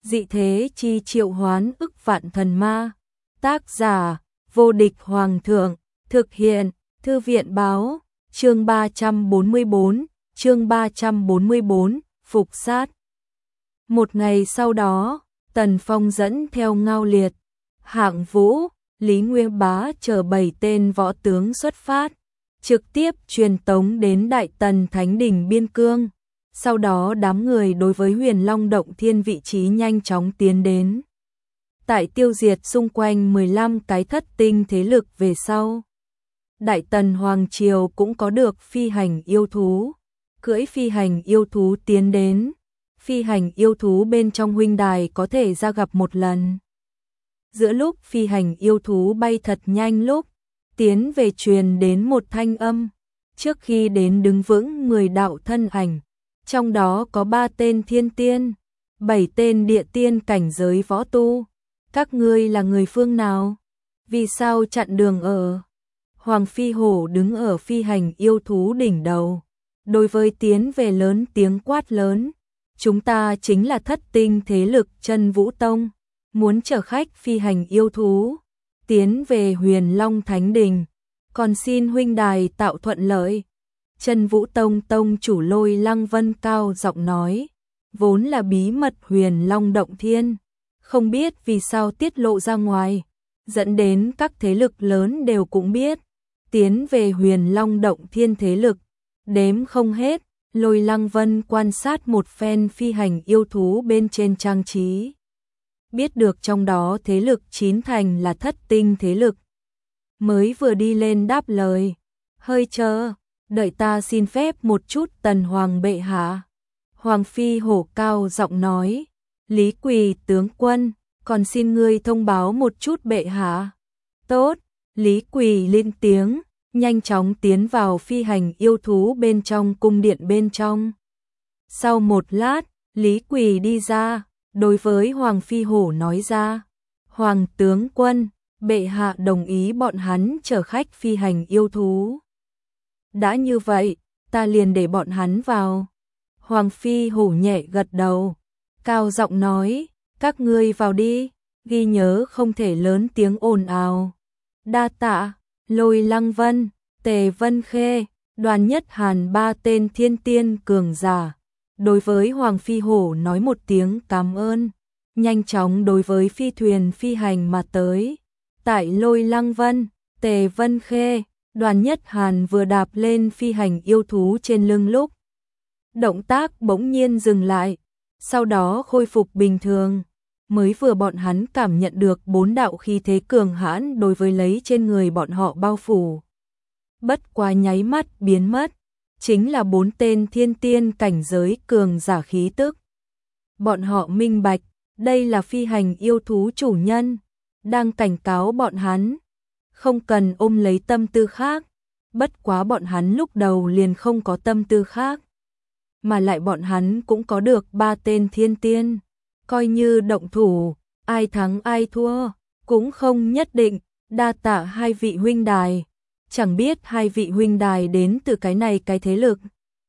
Dị thế chi triệu hoán ức vạn thần ma. Tác giả: Vô địch hoàng thượng. Thực hiện: Thư viện báo. Chương 344, phục sát. Một ngày sau đó, Tần Phong dẫn theo Ngao Liệt, Hạng Vũ, Lý Nguyên Bá chờ 7 tên võ tướng xuất phát, trực tiếp truyền tống đến Đại Tần Thánh Đình Biên Cương. Sau đó đám người đối với Huyền Long Động Thiên vị trí nhanh chóng tiến đến. Tại tiêu diệt xung quanh 15 cái thất tinh thế lực về sau, Đại Tần Hoàng Triều cũng có được phi hành yêu thú. Cưỡi phi hành yêu thú tiến đến. Phi hành yêu thú bên trong huynh đài có thể ra gặp một lần. Giữa lúc phi hành yêu thú bay thật nhanh lúc, tiến về truyền đến một thanh âm. Trước khi đến đứng vững 10 đạo thân ảnh, trong đó có 3 tên thiên tiên, 7 tên địa tiên cảnh giới võ tu. Các ngươi là người phương nào? Vì sao chặn đường ở? Hoàng Phi Hổ đứng ở phi hành yêu thú đỉnh đầu. Đối với tiến về lớn tiếng quát lớn. Chúng ta chính là thất tinh thế lực Chân Vũ Tông, muốn chở khách phi hành yêu thú, tiến về Huyền Long Thánh Đình, còn xin huynh đài tạo thuận lợi. Chân Vũ Tông tông chủ Lôi Lăng Vân cao giọng nói, vốn là bí mật Huyền Long Động Thiên, không biết vì sao tiết lộ ra ngoài, dẫn đến các thế lực lớn đều cũng biết, tiến về Huyền Long Động Thiên thế lực, đếm không hết. Lôi Lăng Vân quan sát một phen phi hành yêu thú bên trên trang trí. Biết được trong đó thế lực 9 thành là thất tinh thế lực. Mới vừa đi lên đáp lời. Hơi chờ, đợi ta xin phép một chút Tần Hoàng bệ hạ. Hoàng Phi Hổ cao giọng nói. Lý Quỳ tướng quân, còn xin ngươi thông báo một chút bệ hạ. Tốt, Lý Quỳ lên tiếng. Nhanh chóng tiến vào phi hành yêu thú bên trong cung điện bên trong. Sau một lát, Lý Quỳ đi ra, đối với Hoàng Phi Hổ nói ra, Hoàng tướng quân, bệ hạ đồng ý bọn hắn chở khách phi hành yêu thú. Đã như vậy, ta liền để bọn hắn vào. Hoàng Phi Hổ nhẹ gật đầu, cao giọng nói, các ngươi vào đi, ghi nhớ không thể lớn tiếng ồn ào. Đa tạ. Lôi Lăng Vân, Tề Vân Khê, Đoàn Nhất Hàn 3 tên thiên tiên cường giả. Đối với Hoàng Phi Hổ nói một tiếng cảm ơn, nhanh chóng đối với phi thuyền phi hành mà tới. Tại Lôi Lăng Vân, Tề Vân Khê, Đoàn Nhất Hàn vừa đạp lên phi hành yêu thú trên lưng lúc. Động tác bỗng nhiên dừng lại, sau đó khôi phục bình thường. Mới vừa bọn hắn cảm nhận được 4 đạo khí thế cường hãn đối với lấy trên người bọn họ bao phủ. Bất quá nháy mắt biến mất, chính là 4 tên thiên tiên cảnh giới cường giả khí tức. Bọn họ minh bạch, đây là phi hành yêu thú chủ nhân, đang cảnh cáo bọn hắn, không cần ôm lấy tâm tư khác. Bất quá bọn hắn lúc đầu liền không có tâm tư khác, mà lại bọn hắn cũng có được 3 tên thiên tiên. Coi như động thủ, ai thắng ai thua, cũng không nhất định. Đa tạ hai vị huynh đài, chẳng biết hai vị huynh đài đến từ cái này cái thế lực.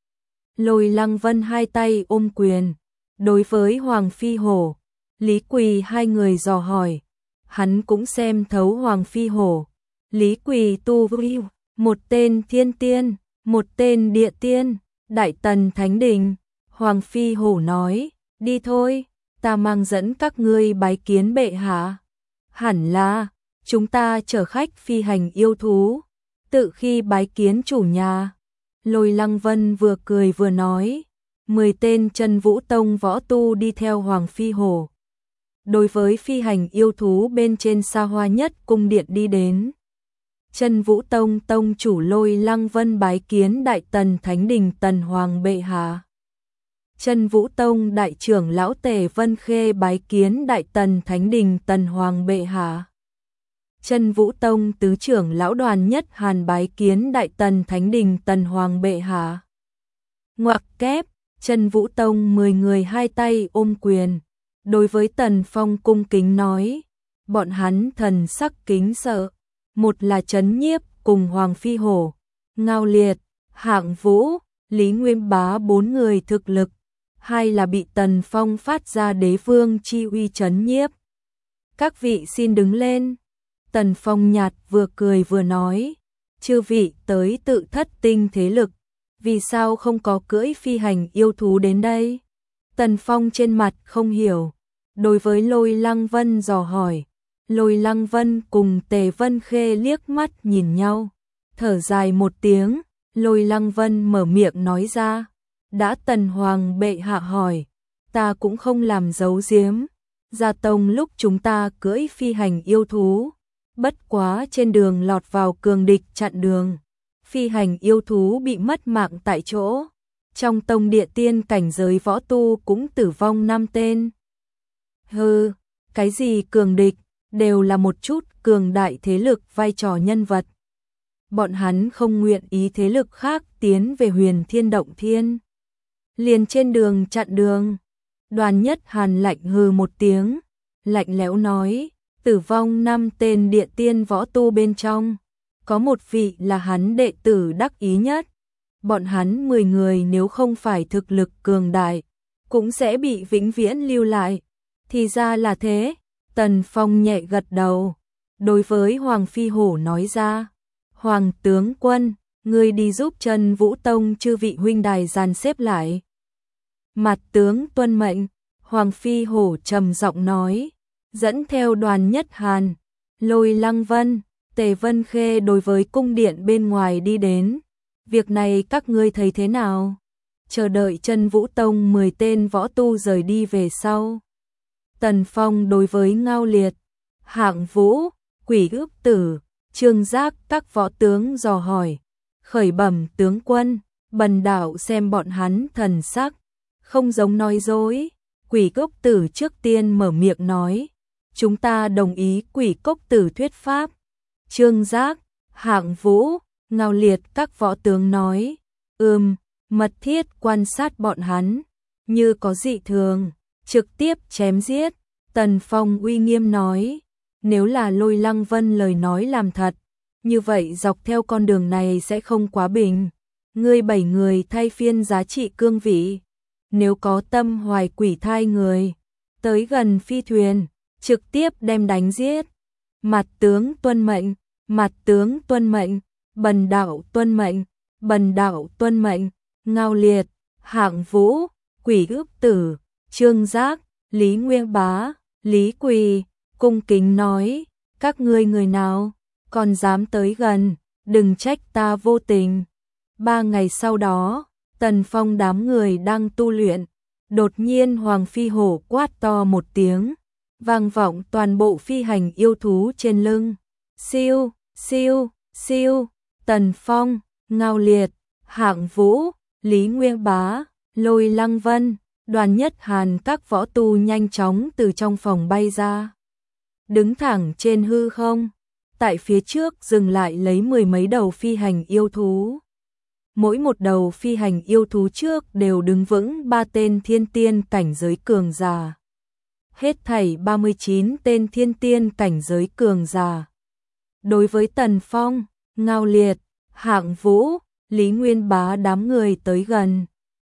Lôi Lăng Vân hai tay ôm quyền, đối với Hoàng Phi Hổ, Lý Quỳ hai người dò hỏi, hắn cũng xem thấu Hoàng Phi Hổ. Lý Quỳ tu vi, một tên thiên tiên, một tên địa tiên, Đại Tần Thánh Đình. Hoàng Phi Hổ nói, đi thôi. Ta mang dẫn các ngươi bái kiến bệ hạ. Hẳn là, chúng ta chở khách phi hành yêu thú, tự khi bái kiến chủ nhà. Lôi Lăng Vân vừa cười vừa nói, 10 tên Chân Vũ Tông võ tu đi theo Hoàng Phi Hổ. Đối với phi hành yêu thú bên trên xa hoa nhất cung điện đi đến. Chân Vũ Tông tông chủ Lôi Lăng Vân bái kiến Đại Tần Thánh Đình Tần Hoàng bệ hạ. Chân Vũ Tông đại trưởng lão Tề Vân Khê bái kiến Đại Tần Thánh Đình Tần Hoàng bệ hạ. Chân Vũ Tông tứ trưởng lão Đoàn Nhất Hàn bái kiến Đại Tần Thánh Đình Tần Hoàng bệ hạ. Ngoặc kép, Chân Vũ Tông 10 người hai tay ôm quyền, đối với Tần Phong cung kính nói, bọn hắn thần sắc kính sợ, một là Trấn Nhiếp cùng Hoàng Phi Hổ, Ngao Liệt, Hạng Vũ, Lý Nguyên Bá 4 người thực lực. hai là bị Tần Phong phát ra đế vương chi uy trấn nhiếp. Các vị xin đứng lên. Tần Phong nhạt vừa cười vừa nói, chư vị tới Tự Thất Tinh thế lực, vì sao không có cưỡi phi hành yêu thú đến đây? Tần Phong trên mặt không hiểu, đối với Lôi Lăng Vân dò hỏi. Lôi Lăng Vân cùng Tề Vân Khê liếc mắt nhìn nhau, thở dài một tiếng, Lôi Lăng Vân mở miệng nói ra, đã Tần Hoàng bệ hạ hỏi, ta cũng không làm giấu giếm, Gia Tông lúc chúng ta cưỡi phi hành yêu thú, bất quá trên đường lọt vào cường địch chặn đường, phi hành yêu thú bị mất mạng tại chỗ, trong tông địa tiên cảnh giới võ tu cũng tử vong 5 tên. Hừ, cái gì cường địch, đều là một chút cường đại thế lực vai trò nhân vật. Bọn hắn không nguyện ý thế lực khác tiến về Huyền Thiên Động Thiên. Liền trên đường chặn đường, Đoàn Nhất Hàn lạnh hừ một tiếng, lạnh lẽo nói, tử vong 5 tên địa tiên võ tu bên trong, có một vị là hắn đệ tử đắc ý nhất. Bọn hắn 10 người nếu không phải thực lực cường đại, cũng sẽ bị vĩnh viễn lưu lại. Thì ra là thế, Tần Phong nhẹ gật đầu, đối với Hoàng Phi Hổ nói ra, Hoàng tướng quân, ngươi đi giúp Trần Vũ Tông chư vị huynh đài dàn xếp lại. Mặt tướng tuân mệnh, Hoàng Phi Hổ trầm giọng nói, dẫn theo Đoàn Nhất Hàn, Lôi Lăng Vân, Tề Vân Khê đối với cung điện bên ngoài đi đến. Việc này các ngươi thấy thế nào? Chờ đợi Trần Vũ Tông 10 tên võ tu rời đi về sau. Tần Phong đối với Ngao Liệt, Hạng Vũ, Quỷ Ước Tử, Trương Giác các võ tướng dò hỏi. Khởi bẩm tướng quân, Bần đạo xem bọn hắn thần sắc, không giống nói dối. Quỷ Cốc Tử trước tiên mở miệng nói, chúng ta đồng ý Quỷ Cốc Tử thuyết pháp. Trương Giác, Hạng Vũ, Ngao Liệt các võ tướng nói, mật thiết quan sát bọn hắn, như có dị thường, trực tiếp chém giết. Tần Phong uy nghiêm nói, nếu là Lôi Lăng Vân lời nói làm thật, như vậy dọc theo con đường này sẽ không quá bình. Ngươi 7 người thay phiên giá trị cương vị, nếu có tâm hoài quỷ thai người, tới gần phi thuyền, trực tiếp đem đánh giết. Mặt tướng tuân mệnh, mặt tướng tuân mệnh, Bần đạo tuân mệnh, Bần đạo tuân mệnh. Ngao Liệt, Hạng Vũ, Quỷ Ước Tử, Trương Giác, Lý Nguyên Bá, Lý Quỳ, cung kính nói, các ngươi người nào, còn dám tới gần, đừng trách ta vô tình. 3 ngày sau đó, Tần Phong đám người đang tu luyện, đột nhiên Hoàng Phi Hổ quát to một tiếng, vang vọng toàn bộ phi hành yêu thú trên lưng. Siêu, siêu, siêu, Tần Phong, Ngao Liệt, Hạng Vũ, Lý Nguyên Bá, Lôi Lăng Vân, Đoàn Nhất Hàn các võ tu nhanh chóng từ trong phòng bay ra. Đứng thẳng trên hư không, tại phía trước dừng lại lấy 10 mấy đầu phi hành yêu thú. Mỗi một đầu phi hành yêu thú trước đều đứng vững 3 tên thiên tiên cảnh giới cường giả. Hết thảy 39 tên thiên tiên cảnh giới cường giả. Đối với Tần Phong, Ngao Liệt, Hạng Vũ, Lý Nguyên Bá đám người tới gần,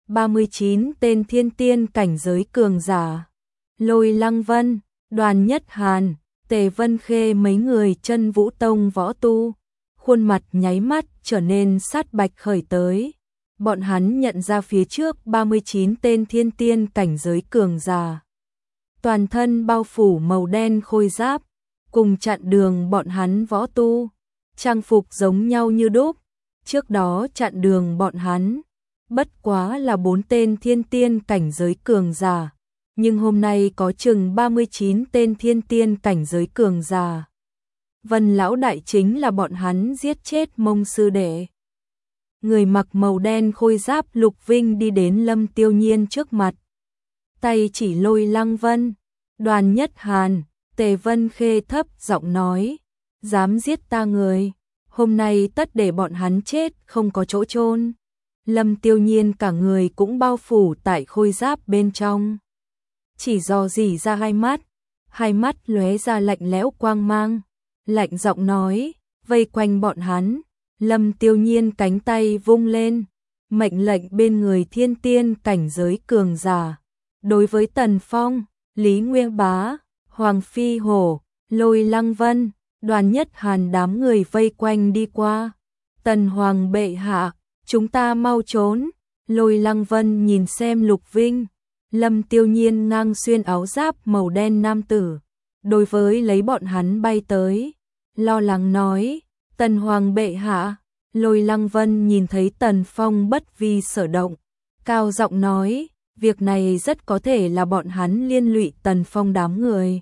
39 tên thiên tiên cảnh giới cường giả. Lôi Lăng Vân, Đoàn Nhất Hàn, Tề Vân Khê mấy người Chân Vũ Tông võ tu, khuôn mặt nháy mắt trở nên sát bạch khởi tới. Bọn hắn nhận ra phía trước 39 tên thiên tiên cảnh giới cường giả. Toàn thân bao phủ màu đen khôi giáp, cùng chặn đường bọn hắn võ tu, trang phục giống nhau như đúc. Trước đó chặn đường bọn hắn, bất quá là 4 tên thiên tiên cảnh giới cường giả, nhưng hôm nay có chừng 39 tên thiên tiên cảnh giới cường giả. Vân lão đại chính là bọn hắn giết chết Mông sư đệ. Người mặc màu đen khôi giáp Lục Vinh đi đến Lâm Tiêu Nhiên trước mặt, tay chỉ Lôi Lăng Vân, Đoàn Nhất Hàn, Tề Vân Khê thấp giọng nói, dám giết ta người, hôm nay tất để bọn hắn chết không có chỗ chôn. Lâm Tiêu Nhiên cả người cũng bao phủ tại khôi giáp bên trong, chỉ dò dỉ ra hai mắt lóe ra lạnh lẽo quang mang, lạnh giọng nói, vây quanh bọn hắn. Lâm Tiêu Nhiên cánh tay vung lên, mệnh lệnh bên người thiên tiên cảnh giới cường giả. Đối với Tần Phong, Lý Nguyên Bá, Hoàng Phi Hổ, Lôi Lăng Vân, Đoàn Nhất Hàn đám người vây quanh đi qua. Tần Hoàng bệ hạ, chúng ta mau trốn. Lôi Lăng Vân nhìn xem Lục Vinh, Lâm Tiêu Nhiên ngang xuyên áo giáp màu đen nam tử. Đối với lấy bọn hắn bay tới, lo lắng nói, Tần Hoàng bệ hạ. Lôi Lăng Vân nhìn thấy Tần Phong bất vi sở động, cao giọng nói, việc này rất có thể là bọn hắn liên lụy Tần Phong đám người.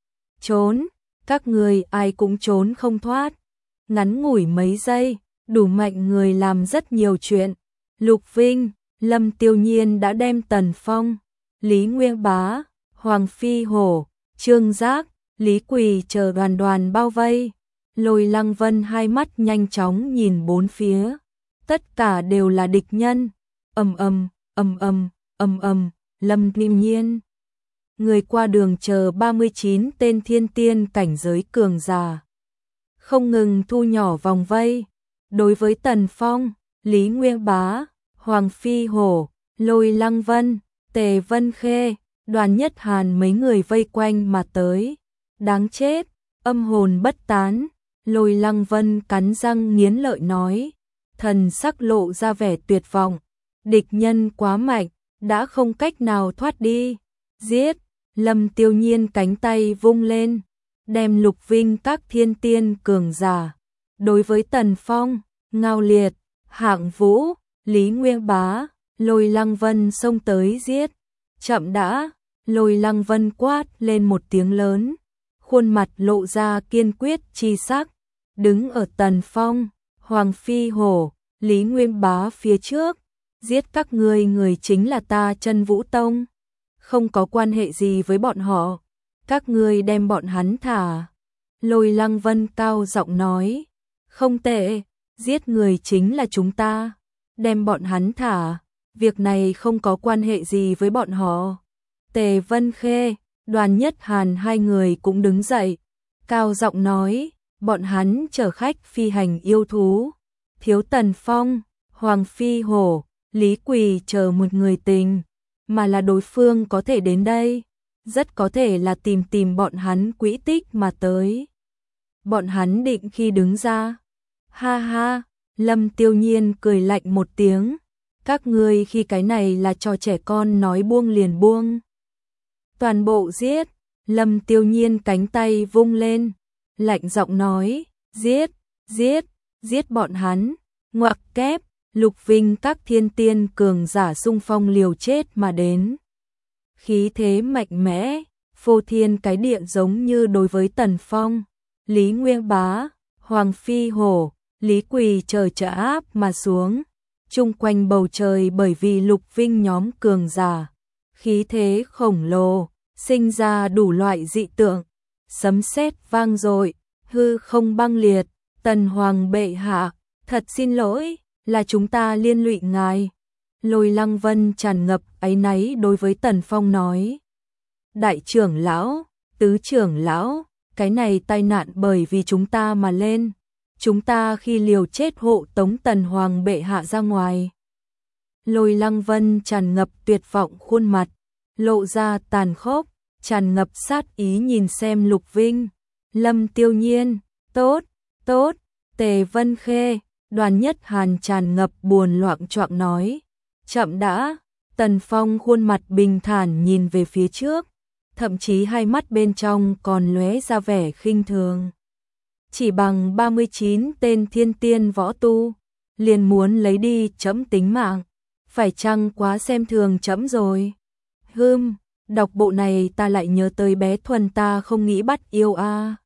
Trốn, các người ai cũng trốn không thoát. Ngắn ngủi mấy giây, đủ mạnh người làm rất nhiều chuyện. Lục Vinh, Lâm Tiêu Nhiên đã đem Tần Phong, Lý Nguyên Bá, Hoàng Phi Hổ, Trương Giác, Lý Quỳ chờ đoàn bao vây. Lôi Lăng Vân hai mắt nhanh chóng nhìn bốn phía, tất cả đều là địch nhân. Ầm ầm, ầm ầm, ầm ầm, Lâm Tiêu Nhiên, người qua đường chờ 39 tên thiên tiên cảnh giới cường giả, không ngừng thu nhỏ vòng vây. Đối với Tần Phong, Lý Nguyên Bá, Hoàng Phi Hổ, Lôi Lăng Vân, Tề Vân Khê, Đoàn Nhất Hàn mấy người vây quanh mà tới. Đáng chết, âm hồn bất tán. Lôi Lăng Vân cắn răng nghiến lợi nói, thần sắc lộ ra vẻ tuyệt vọng. Địch nhân quá mạnh, đã không cách nào thoát đi. Giết! Lâm Tiêu Nhiên cánh tay vung lên, đem Lục Vinh các thiên tiên cường giả. Đối với Tần Phong, Ngao Liệt, Hạng Vũ, Lý Nguyên Bá, Lôi Lăng Vân xông tới giết. Chậm đã! Lôi Lăng Vân quát lên một tiếng lớn, khuôn mặt lộ ra kiên quyết chi sắc. Đứng ở Tần Phong, Hoàng Phi Hổ, Lý Nguyên Bá phía trước, giết các ngươi, người chính là ta Chân Vũ Tông, không có quan hệ gì với bọn họ, các ngươi đem bọn hắn thả. Lôi Lăng Vân cao giọng nói, không tệ, giết người chính là chúng ta, đem bọn hắn thả, việc này không có quan hệ gì với bọn họ. Tề Vân Khê, Đoàn Nhất Hàn hai người cũng đứng dậy, cao giọng nói, bọn hắn chở khách phi hành yêu thú, thiếu Tần Phong, Hoàng Phi Hổ, Lý Quỳ chờ một người tình, mà là đối phương có thể đến đây, rất có thể là tìm bọn hắn quỹ tích mà tới. Bọn hắn định khi đứng ra. Ha ha, Lâm Tiêu Nhiên cười lạnh một tiếng, các ngươi khi cái này là trò trẻ con nói buông liền buông. Toàn bộ giết! Lâm Tiêu Nhiên cánh tay vung lên, lạnh giọng nói, giết, giết, giết bọn hắn. Ngoặc kép, Lục Vinh các thiên tiên cường giả xung phong liều chết mà đến. Khí thế mạnh mẽ, phô thiên cái địa, giống như đối với Tần Phong, Lý Nguyên Bá, Hoàng Phi Hổ, Lý Quỳ chờ trợ áp mà xuống. Chung quanh bầu trời bởi vì Lục Vinh nhóm cường giả, khí thế khổng lồ, sinh ra đủ loại dị tượng. Sấm sét vang dội, hư không băng liệt. Tần Hoàng bệ hạ, thật xin lỗi, là chúng ta liên lụy ngài. Lôi Lăng Vân tràn ngập áy náy đối với Tần Phong nói, đại trưởng lão, tứ trưởng lão, cái này tai nạn bởi vì chúng ta mà lên, chúng ta khi liều chết hộ tống Tần Hoàng bệ hạ ra ngoài. Lôi Lăng Vân tràn ngập tuyệt vọng khuôn mặt, lộ ra tàn khốc, tràn ngập sát ý nhìn xem Lục Vinh, Lâm Tiêu Nhiên. Tốt, tốt. Tề Vân Khê, Đoàn Nhất Hàn tràn ngập buồn loạn choạng nói, chậm đã. Tần Phong khuôn mặt bình thản nhìn về phía trước, thậm chí hai mắt bên trong còn lóe ra vẻ khinh thường. Chỉ bằng 39 tên thiên tiên võ tu, liền muốn lấy đi trẫm tính mạng, phải chăng quá xem thường trẫm rồi? Đọc bộ này ta lại nhớ tới bé Thuần ta không nghĩ bắt yêu a.